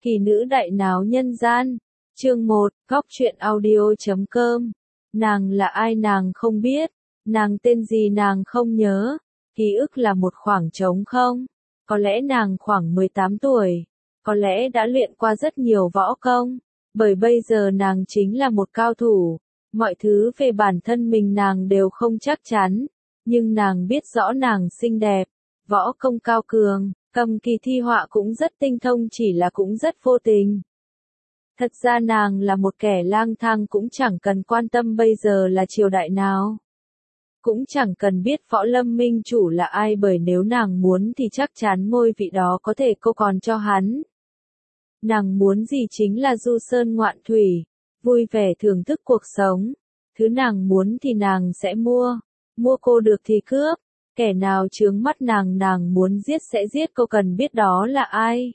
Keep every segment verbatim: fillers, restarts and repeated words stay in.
Kỳ nữ đại náo nhân gian. Chương một, Góc truyện audio chấm com. Nàng là ai nàng không biết, nàng tên gì nàng không nhớ, ký ức là một khoảng trống không. Có lẽ nàng khoảng mười tám tuổi, có lẽ đã luyện qua rất nhiều võ công, bởi bây giờ nàng chính là một cao thủ. Mọi thứ về bản thân mình nàng đều không chắc chắn, nhưng nàng biết rõ nàng xinh đẹp, võ công cao cường, cầm kỳ thi họa cũng rất tinh thông, chỉ là cũng rất vô tình. Thật ra nàng là một kẻ lang thang, cũng chẳng cần quan tâm bây giờ là triều đại nào. Cũng chẳng cần biết võ lâm minh chủ là ai, bởi nếu nàng muốn thì chắc chắn ngôi vị đó có thể cô còn cho hắn. Nàng muốn gì chính là du sơn ngoạn thủy, vui vẻ thưởng thức cuộc sống. Thứ nàng muốn thì nàng sẽ mua, mua cô được thì cướp. Kẻ nào chướng mắt nàng nàng muốn giết sẽ giết, cô cần biết đó là ai.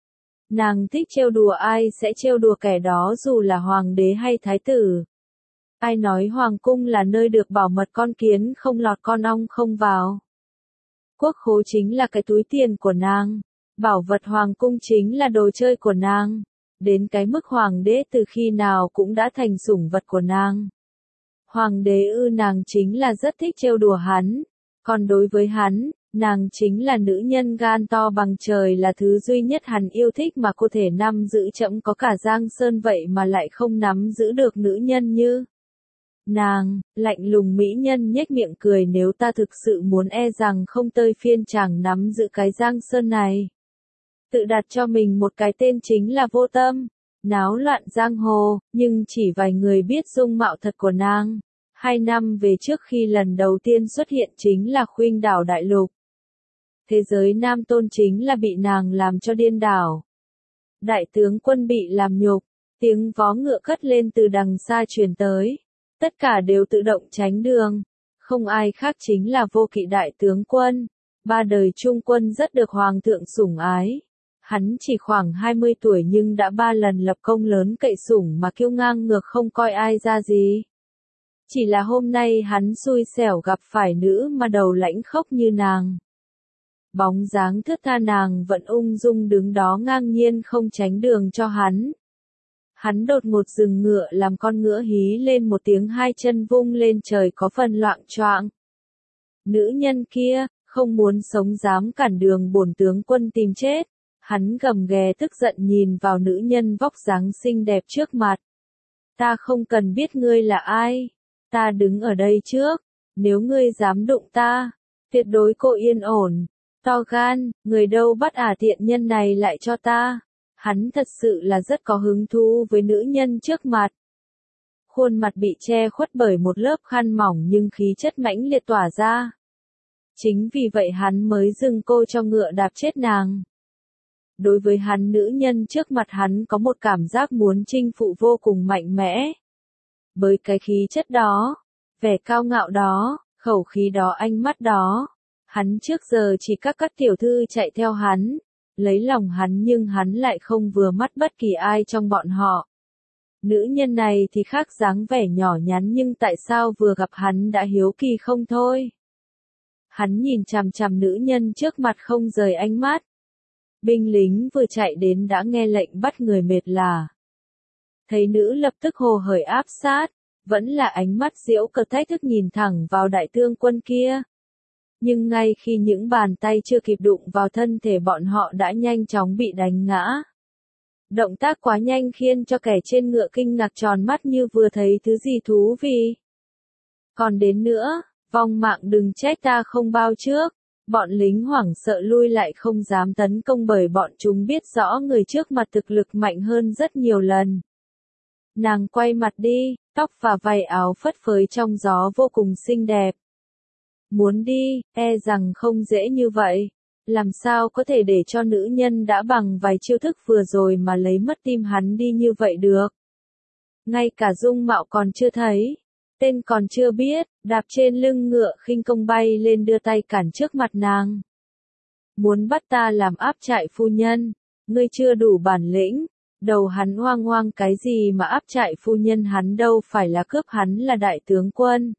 Nàng thích trêu đùa ai sẽ trêu đùa kẻ đó, dù là hoàng đế hay thái tử. Ai nói hoàng cung là nơi được bảo mật, con kiến không lọt con ong không vào. Quốc khố chính là cái túi tiền của nàng, bảo vật hoàng cung chính là đồ chơi của nàng. Đến cái mức hoàng đế từ khi nào cũng đã thành sủng vật của nàng. Hoàng đế ư, nàng chính là rất thích trêu đùa hắn. Còn đối với hắn, nàng chính là nữ nhân gan to bằng trời, là thứ duy nhất hắn yêu thích mà cô thể nắm giữ. Trẫm có cả Giang Sơn vậy mà lại không nắm giữ được nữ nhân như nàng. Lạnh lùng mỹ nhân nhếch miệng cười, nếu ta thực sự muốn e rằng không tới phiên chàng nắm giữ cái Giang Sơn này. Tự đặt cho mình một cái tên chính là Vô Tâm, náo loạn giang hồ, nhưng chỉ vài người biết dung mạo thật của nàng. Hai năm về trước khi lần đầu tiên xuất hiện chính là khuynh đảo đại lục. Thế giới nam tôn chính là bị nàng làm cho điên đảo. Đại tướng quân bị làm nhục, tiếng vó ngựa cất lên từ đằng xa truyền tới. Tất cả đều tự động tránh đường. Không ai khác chính là Vô Kỵ đại tướng quân. Ba đời trung quân rất được hoàng thượng sủng ái. Hắn chỉ khoảng hai mươi tuổi nhưng đã ba lần lập công lớn, cậy sủng mà kiêu ngang ngược không coi ai ra gì. Chỉ là hôm nay hắn xui xẻo gặp phải nữ mà đầu lãnh khốc như nàng. Bóng dáng thướt tha nàng vẫn ung dung đứng đó ngang nhiên không tránh đường cho hắn. Hắn đột ngột dừng ngựa, làm con ngựa hí lên một tiếng, hai chân vung lên trời có phần loạng choạng. Nữ nhân kia, không muốn sống dám cản đường bổn tướng quân tìm chết. Hắn gầm ghè tức giận nhìn vào nữ nhân vóc dáng xinh đẹp trước mặt. Ta không cần biết ngươi là ai. Ta đứng ở đây trước. Nếu ngươi dám đụng ta, tuyệt đối cô yên ổn. To gan, người đâu bắt ả tiện nhân này lại cho ta. Hắn thật sự là rất có hứng thú với nữ nhân trước mặt. Khuôn mặt bị che khuất bởi một lớp khăn mỏng nhưng khí chất mãnh liệt tỏa ra. Chính vì vậy hắn mới dừng cô cho ngựa đạp chết nàng. Đối với hắn, nữ nhân trước mặt hắn có một cảm giác muốn chinh phụ vô cùng mạnh mẽ. Bởi cái khí chất đó, vẻ cao ngạo đó, khẩu khí đó, ánh mắt đó. Hắn trước giờ chỉ các các tiểu thư chạy theo hắn, lấy lòng hắn, nhưng hắn lại không vừa mắt bất kỳ ai trong bọn họ. Nữ nhân này thì khác, dáng vẻ nhỏ nhắn nhưng tại sao vừa gặp hắn đã hiếu kỳ không thôi. Hắn nhìn chằm chằm nữ nhân trước mặt không rời ánh mắt. Binh lính vừa chạy đến đã nghe lệnh bắt người mệt lả. Thấy nữ lập tức hồ hởi áp sát, vẫn là ánh mắt giễu cợt thách thức nhìn thẳng vào đại tướng quân kia. Nhưng ngay khi những bàn tay chưa kịp đụng vào thân thể bọn họ đã nhanh chóng bị đánh ngã. Động tác quá nhanh khiến cho kẻ trên ngựa kinh ngạc tròn mắt như vừa thấy thứ gì thú vị. Còn đến nữa, vong mạng đừng trách ta không bao trước. Bọn lính hoảng sợ lui lại, không dám tấn công bởi bọn chúng biết rõ người trước mặt thực lực mạnh hơn rất nhiều lần. Nàng quay mặt đi, tóc và vải áo phất phới trong gió vô cùng xinh đẹp. Muốn đi, e rằng không dễ như vậy. Làm sao có thể để cho nữ nhân đã bằng vài chiêu thức vừa rồi mà lấy mất tim hắn đi như vậy được. Ngay cả dung mạo còn chưa thấy, tên còn chưa biết, đạp trên lưng ngựa khinh công bay lên, đưa tay cản trước mặt nàng. Muốn bắt ta làm áp trại phu nhân, ngươi chưa đủ bản lĩnh. Đầu hắn hoang hoang, cái gì mà áp trại phu nhân, hắn đâu phải là cướp, hắn là đại tướng quân.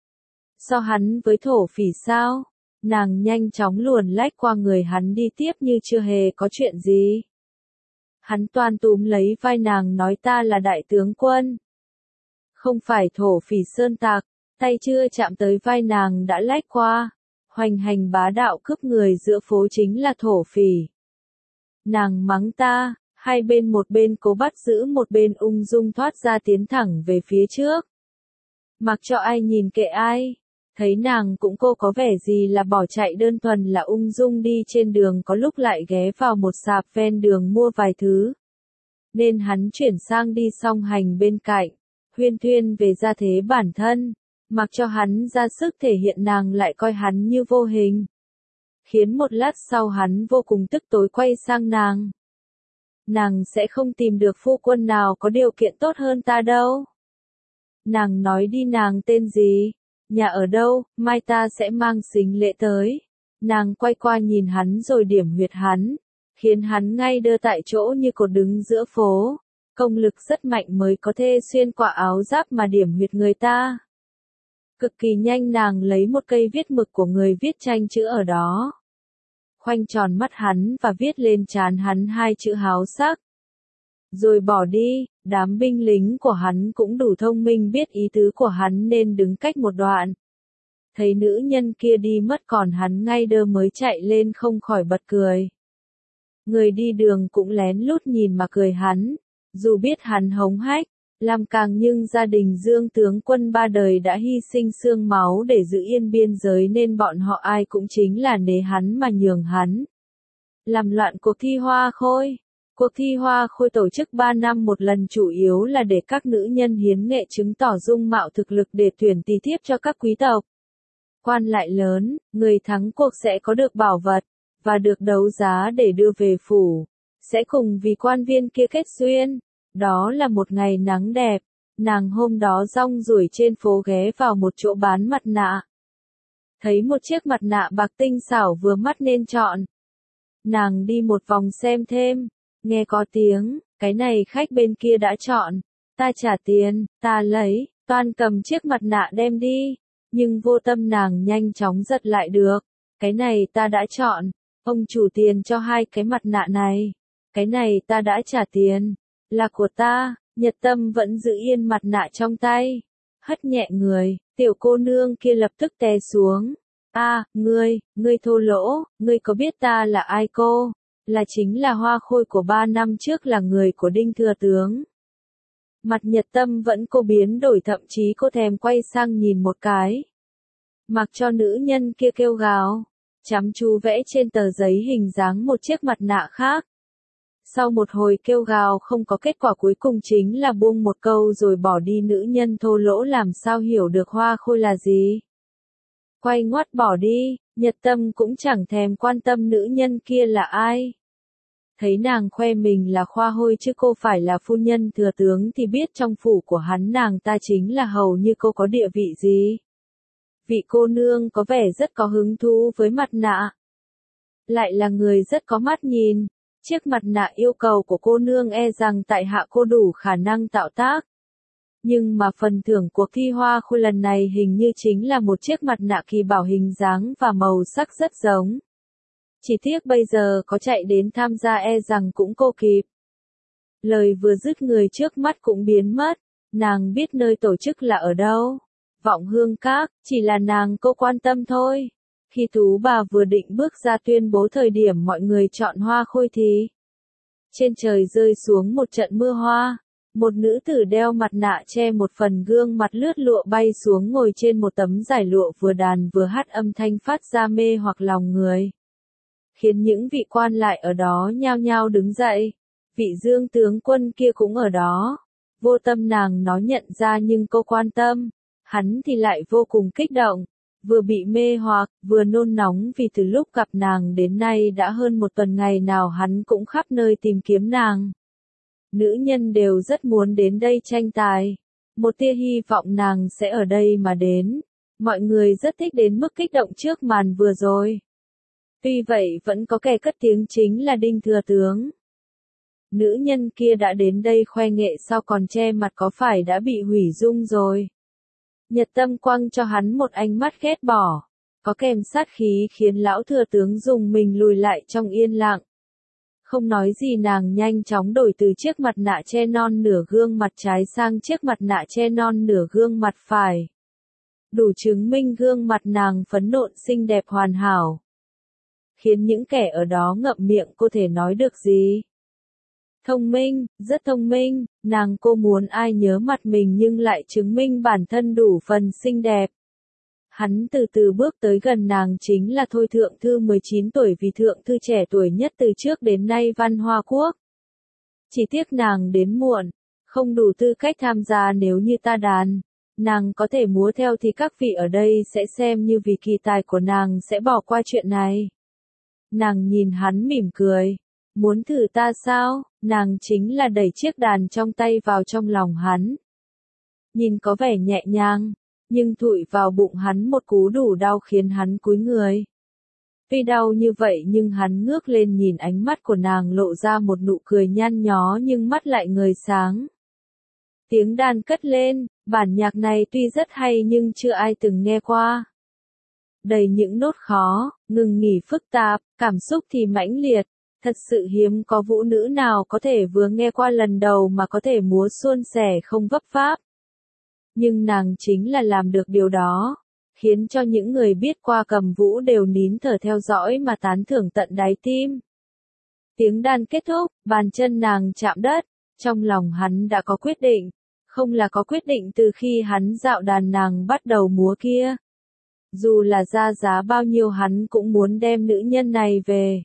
So hắn với thổ phỉ sao? Nàng nhanh chóng luồn lách qua người hắn đi tiếp như chưa hề có chuyện gì. Hắn toan túm lấy vai nàng nói ta là đại tướng quân. Không phải thổ phỉ sơn tặc, tay chưa chạm tới vai nàng đã lách qua. Hoành hành bá đạo cướp người giữa phố chính là thổ phỉ. Nàng mắng ta, hai bên một bên cố bắt giữ một bên ung dung thoát ra tiến thẳng về phía trước. Mặc cho ai nhìn kệ ai, thấy nàng cũng cô có vẻ gì là bỏ chạy đơn thuần là ung dung đi trên đường có lúc lại ghé vào một sạp ven đường mua vài thứ. Nên hắn chuyển sang đi song hành bên cạnh, huyên thuyên về gia thế bản thân, mặc cho hắn ra sức thể hiện nàng lại coi hắn như vô hình. Khiến một lát sau hắn vô cùng tức tối quay sang nàng. Nàng sẽ không tìm được phu quân nào có điều kiện tốt hơn ta đâu. Nàng nói đi nàng tên gì, nhà ở đâu, mai ta sẽ mang sính lễ tới. Nàng quay qua nhìn hắn rồi điểm huyệt hắn, khiến hắn ngay đơ tại chỗ như cột đứng giữa phố. Công lực rất mạnh mới có thể xuyên qua áo giáp mà điểm huyệt người ta. Cực kỳ nhanh nàng lấy một cây viết mực của người viết tranh chữ ở đó. Khoanh tròn mắt hắn và viết lên trán hắn hai chữ háo sắc. Rồi bỏ đi, đám binh lính của hắn cũng đủ thông minh biết ý tứ của hắn nên đứng cách một đoạn. Thấy nữ nhân kia đi mất còn hắn ngay đơ mới chạy lên không khỏi bật cười. Người đi đường cũng lén lút nhìn mà cười hắn, dù biết hắn hống hách, làm càng nhưng gia đình Dương tướng quân ba đời đã hy sinh xương máu để giữ yên biên giới nên bọn họ ai cũng chính là nể hắn mà nhường hắn. Làm loạn cuộc thi hoa khôi. Cuộc thi hoa khôi tổ chức ba năm một lần chủ yếu là để các nữ nhân hiến nghệ chứng tỏ dung mạo thực lực để tuyển tỳ thiếp cho các quý tộc. Quan lại lớn, người thắng cuộc sẽ có được bảo vật, và được đấu giá để đưa về phủ, sẽ cùng vì quan viên kia kết duyên. Đó là một ngày nắng đẹp, nàng hôm đó rong ruổi trên phố ghé vào một chỗ bán mặt nạ. Thấy một chiếc mặt nạ bạc tinh xảo vừa mắt nên chọn. Nàng đi một vòng xem thêm, nghe có tiếng, cái này khách bên kia đã chọn, ta trả tiền, ta lấy, toan cầm chiếc mặt nạ đem đi, nhưng vô tâm nàng nhanh chóng giật lại được, cái này ta đã chọn, ông chủ tiền cho hai cái mặt nạ này, cái này ta đã trả tiền. Là của ta, Nhật Tâm vẫn giữ yên mặt nạ trong tay. Hất nhẹ người, tiểu cô nương kia lập tức té xuống. A, à, ngươi, ngươi thô lỗ, ngươi có biết ta là ai cô? Là chính là hoa khôi của ba năm trước là người của Đinh Thừa Tướng. Mặt Nhật Tâm vẫn cô biến đổi thậm chí cô thèm quay sang nhìn một cái. Mặc cho nữ nhân kia kêu gào, chăm chú vẽ trên tờ giấy hình dáng một chiếc mặt nạ khác. Sau một hồi kêu gào không có kết quả cuối cùng chính là buông một câu rồi bỏ đi nữ nhân thô lỗ làm sao hiểu được hoa khôi là gì. Quay ngoắt bỏ đi, Nhật Tâm cũng chẳng thèm quan tâm nữ nhân kia là ai. Thấy nàng khoe mình là khoa hôi chứ cô phải là phu nhân thừa tướng thì biết trong phủ của hắn nàng ta chính là hầu như cô có địa vị gì. Vị cô nương có vẻ rất có hứng thú với mặt nạ. Lại là người rất có mắt nhìn. Chiếc mặt nạ yêu cầu của cô nương e rằng tại hạ cô đủ khả năng tạo tác. Nhưng mà phần thưởng cuộc thi hoa khôi lần này hình như chính là một chiếc mặt nạ kỳ bảo hình dáng và màu sắc rất giống. Chỉ tiếc bây giờ có chạy đến tham gia e rằng cũng cô kịp. Lời vừa dứt người trước mắt cũng biến mất, nàng biết nơi tổ chức là ở đâu. Vọng Hương Các, chỉ là nàng cô quan tâm thôi. Khi Tú bà vừa định bước ra tuyên bố thời điểm mọi người chọn hoa khôi thì trên trời rơi xuống một trận mưa hoa. Một nữ tử đeo mặt nạ che một phần gương mặt lướt lụa bay xuống ngồi trên một tấm giải lụa vừa đàn vừa hát âm thanh phát ra mê hoặc lòng người. Khiến những vị quan lại ở đó nhao nhao đứng dậy. Vị Dương tướng quân kia cũng ở đó. Vô tâm nàng nói nhận ra nhưng cô quan tâm. Hắn thì lại vô cùng kích động. Vừa bị mê hoặc, vừa nôn nóng vì từ lúc gặp nàng đến nay đã hơn một tuần ngày nào hắn cũng khắp nơi tìm kiếm nàng. Nữ nhân đều rất muốn đến đây tranh tài. Một tia hy vọng nàng sẽ ở đây mà đến. Mọi người rất thích đến mức kích động trước màn vừa rồi. Tuy vậy vẫn có kẻ cất tiếng chính là Đinh Thừa Tướng. Nữ nhân kia đã đến đây khoe nghệ sao còn che mặt có phải đã bị hủy dung rồi. Nhật Tâm quăng cho hắn một ánh mắt ghét bỏ, có kèm sát khí khiến lão thừa tướng dùng mình lùi lại trong yên lặng. Không nói gì nàng nhanh chóng đổi từ chiếc mặt nạ che non nửa gương mặt trái sang chiếc mặt nạ che non nửa gương mặt phải. Đủ chứng minh gương mặt nàng phấn nộn xinh đẹp hoàn hảo. Khiến những kẻ ở đó ngậm miệng cô thể nói được gì. Thông minh, rất thông minh, nàng cô muốn ai nhớ mặt mình nhưng lại chứng minh bản thân đủ phần xinh đẹp. Hắn từ từ bước tới gần nàng chính là Thôi Thượng Thư mười chín tuổi vì Thượng Thư trẻ tuổi nhất từ trước đến nay Văn Hoa Quốc. Chỉ tiếc nàng đến muộn, không đủ tư cách tham gia nếu như ta đàn. Nàng có thể múa theo thì các vị ở đây sẽ xem như vì kỳ tài của nàng sẽ bỏ qua chuyện này. Nàng nhìn hắn mỉm cười. Muốn thử ta sao? Nàng chính là đẩy chiếc đàn trong tay vào trong lòng hắn. Nhìn có vẻ nhẹ nhàng, nhưng thụi vào bụng hắn một cú đủ đau khiến hắn cúi người. Tuy đau như vậy nhưng hắn ngước lên nhìn ánh mắt của nàng lộ ra một nụ cười nhăn nhó nhưng mắt lại ngời sáng. Tiếng đàn cất lên, bản nhạc này tuy rất hay nhưng chưa ai từng nghe qua. Đầy những nốt khó, ngừng nghỉ phức tạp, cảm xúc thì mãnh liệt. Thật sự hiếm có vũ nữ nào có thể vừa nghe qua lần đầu mà có thể múa suôn sẻ không vấp váp. Nhưng nàng chính là làm được điều đó, khiến cho những người biết qua cầm vũ đều nín thở theo dõi mà tán thưởng tận đáy tim. Tiếng đàn kết thúc, bàn chân nàng chạm đất, trong lòng hắn đã có quyết định, không là có quyết định từ khi hắn dạo đàn nàng bắt đầu múa kia. Dù là ra giá bao nhiêu hắn cũng muốn đem nữ nhân này về.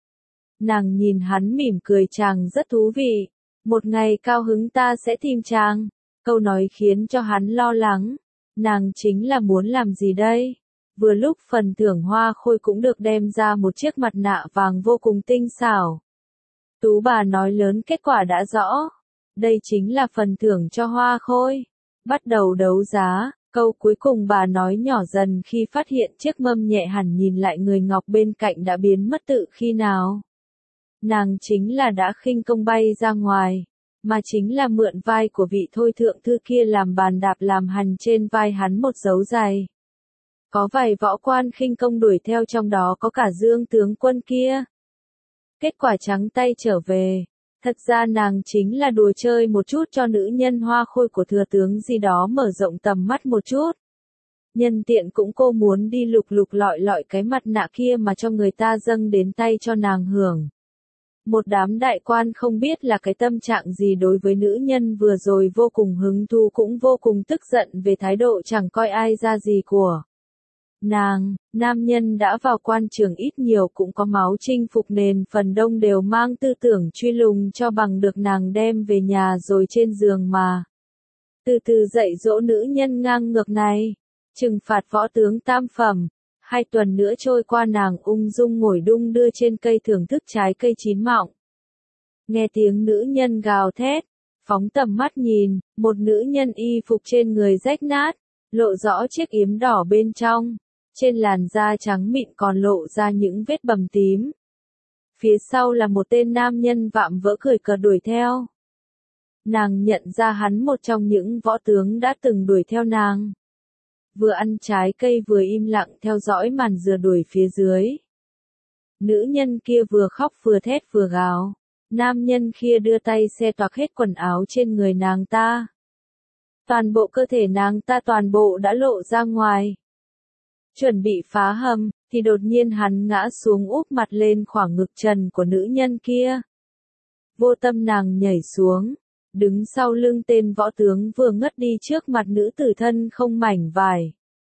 Nàng nhìn hắn mỉm cười chàng rất thú vị, một ngày cao hứng ta sẽ tìm chàng. Câu nói khiến cho hắn lo lắng, nàng chính là muốn làm gì đây? Vừa lúc phần thưởng hoa khôi cũng được đem ra một chiếc mặt nạ vàng vô cùng tinh xảo. Tú bà nói lớn kết quả đã rõ, đây chính là phần thưởng cho hoa khôi. Bắt đầu đấu giá, câu cuối cùng bà nói nhỏ dần khi phát hiện chiếc mâm nhẹ hẳn nhìn lại người ngọc bên cạnh đã biến mất tự khi nào. Nàng chính là đã khinh công bay ra ngoài, mà chính là mượn vai của vị Thôi Thượng Thư kia làm bàn đạp làm hành trên vai hắn một dấu giày. Có vài võ quan khinh công đuổi theo trong đó có cả Dương tướng quân kia. Kết quả trắng tay trở về, thật ra nàng chính là đùa chơi một chút cho nữ nhân hoa khôi của thừa tướng gì đó mở rộng tầm mắt một chút. Nhân tiện cũng cô muốn đi lục lục lọi lọi cái mặt nạ kia mà cho người ta dâng đến tay cho nàng hưởng. Một đám đại quan không biết là cái tâm trạng gì đối với nữ nhân vừa rồi vô cùng hứng thú cũng vô cùng tức giận về thái độ chẳng coi ai ra gì của nàng. Nam nhân đã vào quan trường ít nhiều cũng có máu chinh phục nền phần đông đều mang tư tưởng truy lùng cho bằng được nàng đem về nhà rồi trên giường mà. Từ từ dạy dỗ nữ nhân ngang ngược này, trừng phạt võ tướng tam phẩm. Hai tuần nữa trôi qua nàng ung dung ngồi đung đưa trên cây thưởng thức trái cây chín mọng. Nghe tiếng nữ nhân gào thét, phóng tầm mắt nhìn, một nữ nhân y phục trên người rách nát, lộ rõ chiếc yếm đỏ bên trong, trên làn da trắng mịn còn lộ ra những vết bầm tím. Phía sau là một tên nam nhân vạm vỡ cười cợt đuổi theo. Nàng nhận ra hắn một trong những võ tướng đã từng đuổi theo nàng. Vừa ăn trái cây vừa im lặng theo dõi màn dừa đuổi phía dưới. Nữ nhân kia vừa khóc vừa thét vừa gào. Nam nhân kia đưa tay xe toạc hết quần áo trên người nàng ta. Toàn bộ cơ thể nàng ta toàn bộ đã lộ ra ngoài. Chuẩn bị phá hầm, thì đột nhiên hắn ngã xuống úp mặt lên khoảng ngực trần của nữ nhân kia. Vô tâm nàng nhảy xuống, đứng sau lưng tên võ tướng vừa ngất đi trước mặt nữ tử thân không mảnh vải.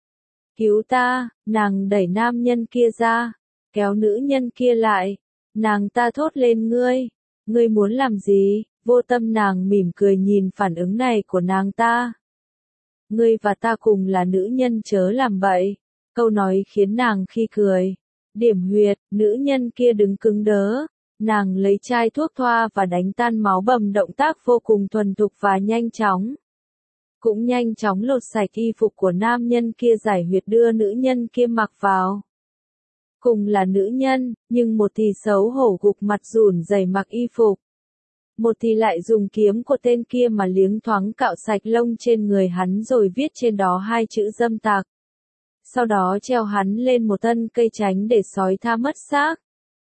Cứu ta, nàng đẩy nam nhân kia ra, kéo nữ nhân kia lại. Nàng ta thốt lên ngươi, ngươi muốn làm gì? Vô tâm nàng mỉm cười nhìn phản ứng này của nàng ta. Ngươi và ta cùng là nữ nhân chớ làm bậy. Câu nói khiến nàng khi cười. Điểm huyệt, nữ nhân kia đứng cứng đớ. Nàng lấy chai thuốc thoa và đánh tan máu bầm động tác vô cùng thuần thục và nhanh chóng. Cũng nhanh chóng lột sạch y phục của nam nhân kia giải huyệt đưa nữ nhân kia mặc vào. Cùng là nữ nhân, nhưng một thì xấu hổ gục mặt rủn rẩy mặc y phục. Một thì lại dùng kiếm của tên kia mà liếng thoáng cạo sạch lông trên người hắn rồi viết trên đó hai chữ dâm tặc. Sau đó treo hắn lên một thân cây tránh để sói tha mất xác.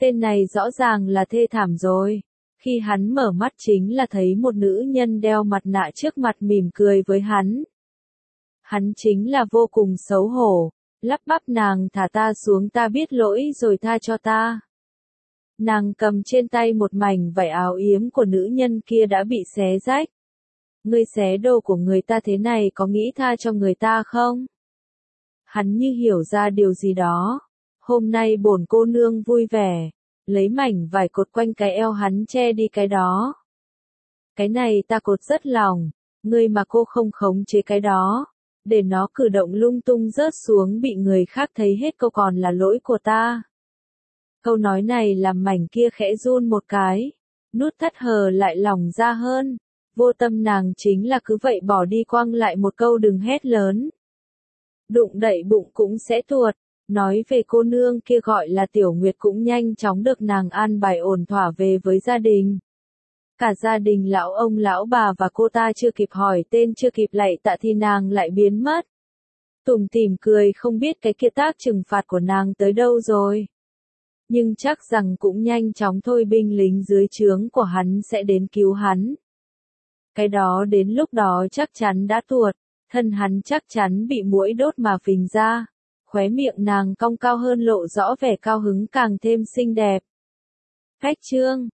Tên này rõ ràng là thê thảm rồi. Khi hắn mở mắt chính là thấy một nữ nhân đeo mặt nạ trước mặt mỉm cười với hắn. Hắn chính là vô cùng xấu hổ, lắp bắp nàng thả ta xuống, ta biết lỗi rồi, tha cho ta. Nàng cầm trên tay một mảnh vải áo yếm của nữ nhân kia đã bị xé rách. Ngươi xé đồ của người ta thế này có nghĩ tha cho người ta không? Hắn như hiểu ra điều gì đó. Hôm nay bổn cô nương vui vẻ, lấy mảnh vải cột quanh cái eo hắn che đi cái đó. Cái này ta cột rất lòng, ngươi mà cô không khống chế cái đó, để nó cử động lung tung rớt xuống bị người khác thấy hết câu còn là lỗi của ta. Câu nói này làm mảnh kia khẽ run một cái, nút thắt hờ lại lỏng ra hơn. Vô tâm nàng chính là cứ vậy bỏ đi quăng lại một câu đừng hét lớn. Đụng đậy bụng cũng sẽ tuột. Nói về cô nương kia gọi là Tiểu Nguyệt cũng nhanh chóng được nàng an bài ổn thỏa về với gia đình. Cả gia đình lão ông lão bà và cô ta chưa kịp hỏi tên chưa kịp lạy tạ thì nàng lại biến mất. Tủm tỉm cười không biết cái kia tác trừng phạt của nàng tới đâu rồi. Nhưng chắc rằng cũng nhanh chóng thôi binh lính dưới trướng của hắn sẽ đến cứu hắn. Cái đó đến lúc đó chắc chắn đã tuột, thân hắn chắc chắn bị muỗi đốt mà phình ra. Khóe miệng nàng cong cao hơn lộ rõ vẻ cao hứng càng thêm xinh đẹp. Cách chương